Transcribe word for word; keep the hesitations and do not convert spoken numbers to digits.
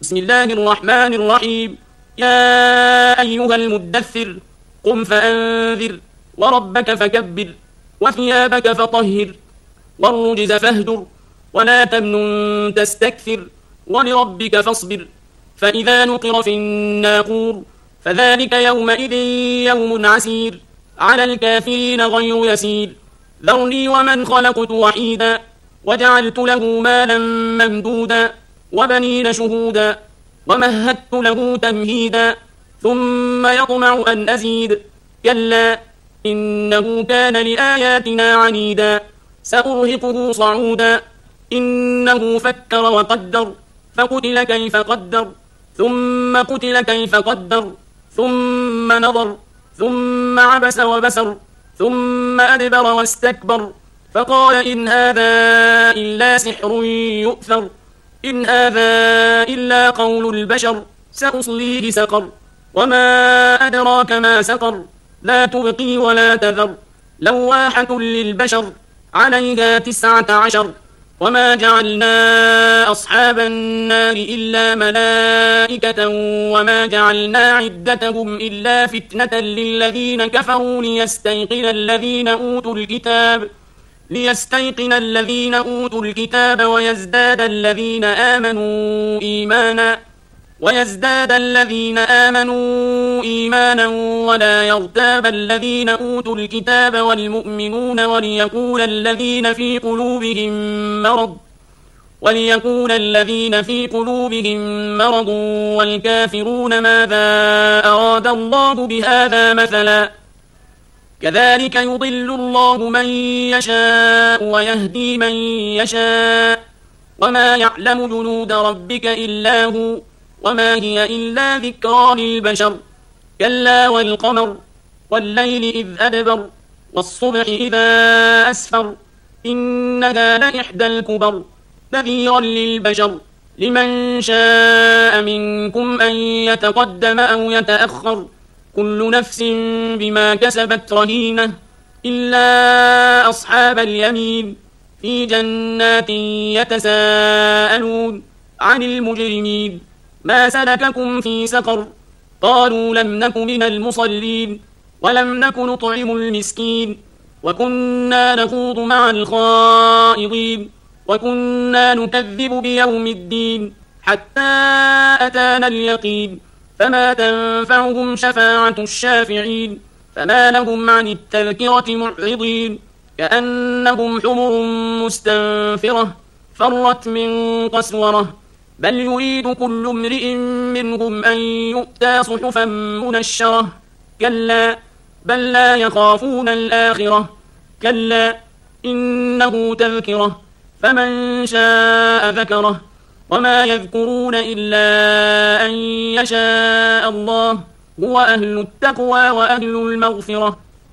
بسم الله الرحمن الرحيم. يا أيها المدثر قم فأنذر وربك فكبر وثيابك فطهر والرجز فاهجر ولا تمنن تستكثر ولربك فاصبر فإذا نقر في الناقور فذلك يومئذ يوم عسير على الكافرين غير يسير. ذرني ومن خلقت وحيدا وجعلت له مالا ممدودا وبنين شهودا ومهدت له تمهيدا ثم يطمع أن أزيد كلا إنه كان لآياتنا عنيدا سأرهقه صعودا إنه فكر وقدر فقتل كيف قدر ثم قتل كيف قدر ثم نظر ثم عبس وبسر ثم أدبر واستكبر فقال إن هذا إلا سحر يؤثر إن هذا إلا قول البشر سأصليه سقر وما أدراك ما سقر لا تبقي ولا تذر لواحة للبشر عليها تسعة عشر وما جعلنا أصحاب النار إلا ملائكة وما جعلنا عدتهم إلا فتنة للذين كفروا ليستيقن الذين أوتوا الكتاب ليستيقن الذين أوتوا الكتاب ويزداد الذين آمنوا إيمانا ويزداد الذين آمنوا إيمانا ولا يرتاب الذين أوتوا الكتاب والمؤمنون وليقول الذين في قلوبهم مرض وليقول الذين في قلوبهم مرض والكافرون ماذا أراد الله بهذا مثلا كذلك يضل الله من يشاء ويهدي من يشاء وما يعلم جنود ربك إلا هو وما هي إلا ذكرى للبشر كلا والقمر والليل إذ أدبر والصبح إذا أسفر إنها لإحدى الكبر نذيرا للبشر لمن شاء منكم أن يتقدم أو يتأخر كل نفس بما كسبت رهينة إلا أصحاب اليمين في جنات يتساءلون عن المجرمين ما سلككم في سقر قالوا لم نك من المصلين ولم نك نطعم المسكين وكنا نخوض مع الخائضين وكنا نكذب بيوم الدين حتى أتانا اليقين فما تنفعهم شفاعة الشافعين فما لهم عن التذكرة معرضين كأنهم حمر مستنفرة فرت من قسورة بل يريد كل امرئ منهم أن يؤتى صحفا منشرة كلا بل لا يخافون الآخرة كلا إنه تذكرة فمن شاء ذكره وما يذكرون إلا أن يشاء الله هو أهل التقوى وأهل المغفرة